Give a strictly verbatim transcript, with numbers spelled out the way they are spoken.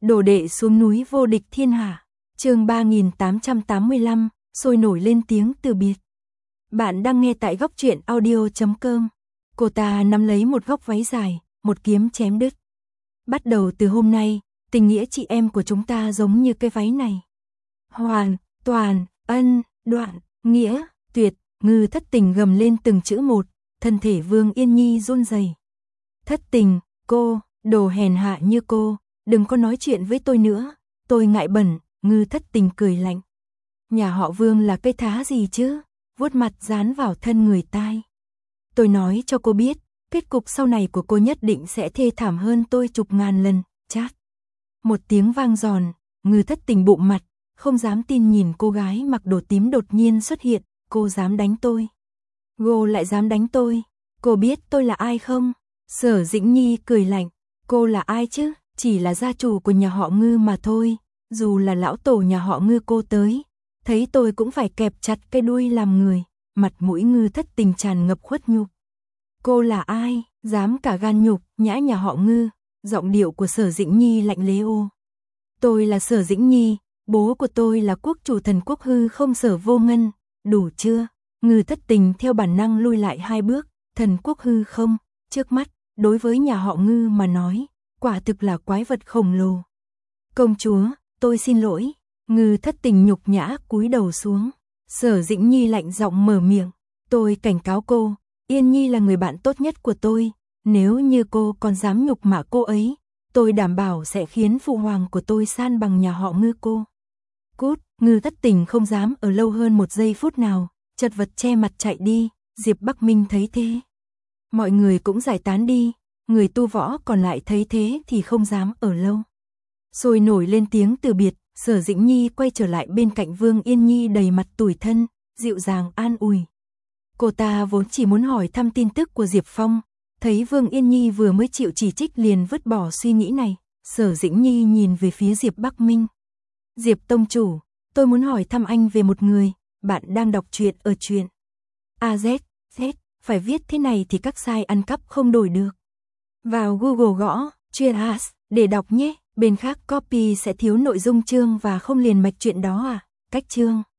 Đồ đệ xuống núi vô địch thiên hạ. Chương ba nghìn tám trăm tám mươi lăm, sôi nổi lên tiếng từ biệt. Bạn đang nghe tại góc truyện audio chấm com. Cô ta nắm lấy một góc váy dài, một kiếm chém đứt. Bắt đầu từ hôm nay, tình nghĩa chị em của chúng ta giống như cái váy này. Hoàn, toàn, ân, đoạn, nghĩa, tuyệt. Ngư Thất Tình gầm lên từng chữ một, thân thể Vương Yên Nhi run rẩy. Thất Tình, cô, đồ hèn hạ như cô, đừng có nói chuyện với tôi nữa, tôi ngại bẩn. Ngư Thất Tình cười lạnh. Nhà họ Vương là cây thá gì chứ, vuốt mặt dán vào thân người tai. Tôi nói cho cô biết, kết cục sau này của cô nhất định sẽ thê thảm hơn tôi chục ngàn lần. Chát. Một tiếng vang giòn, Ngư Thất Tình bụng mặt, không dám tin nhìn cô gái mặc đồ tím đột nhiên xuất hiện. Cô dám đánh tôi. Cô lại dám đánh tôi. Cô biết tôi là ai không? Sở Dĩnh Nhi cười lạnh. Cô là ai chứ? Chỉ là gia chủ của nhà họ Ngư mà thôi. Dù là lão tổ nhà họ Ngư cô tới, thấy tôi cũng phải kẹp chặt cái đuôi làm người. Mặt mũi Ngư Thất Tình tràn ngập khuất nhục. Cô là ai? Dám cả gan nhục nhã nhà họ Ngư. Giọng điệu của Sở Dĩnh Nhi lạnh lẽo. Tôi là Sở Dĩnh Nhi, bố của tôi là quốc chủ thần quốc hư không Sở Vô Ngân. Đủ chưa? Ngư Thất Tình theo bản năng lui lại hai bước. Thần quốc hư không, trước mắt, đối với nhà họ Ngư mà nói, quả thực là quái vật khổng lồ. Công chúa, tôi xin lỗi. Ngư Thất Tình nhục nhã cúi đầu xuống. Sở Dĩnh Nhi lạnh giọng mở miệng. Tôi cảnh cáo cô, Yên Nhi là người bạn tốt nhất của tôi. Nếu như cô còn dám nhục mạ cô ấy, tôi đảm bảo sẽ khiến phụ hoàng của tôi san bằng nhà họ Ngư cô. Cút. Ngư Thất Tình không dám ở lâu hơn một giây phút nào, chật vật che mặt chạy đi. Diệp Bắc Minh thấy thế, mọi người cũng giải tán đi. Người tu võ còn lại thấy thế thì không dám ở lâu. Sôi nổi lên tiếng từ biệt. Sở Dĩnh Nhi quay trở lại bên cạnh Vương Yên Nhi đầy mặt tủi thân, dịu dàng an ủi. Cô ta vốn chỉ muốn hỏi thăm tin tức của Diệp Phong, thấy Vương Yên Nhi vừa mới chịu chỉ trích liền vứt bỏ suy nghĩ này. Sở Dĩnh Nhi nhìn về phía Diệp Bắc Minh. Diệp tông chủ, tôi muốn hỏi thăm anh về một người. Bạn đang đọc truyện ở truyện a zét, Z, phải viết thế này thì các site ăn cắp không đổi được. Vào Google gõ truyện as để đọc nhé. Bên khác copy sẽ thiếu nội dung chương và không liền mạch chuyện đó à. Cách chương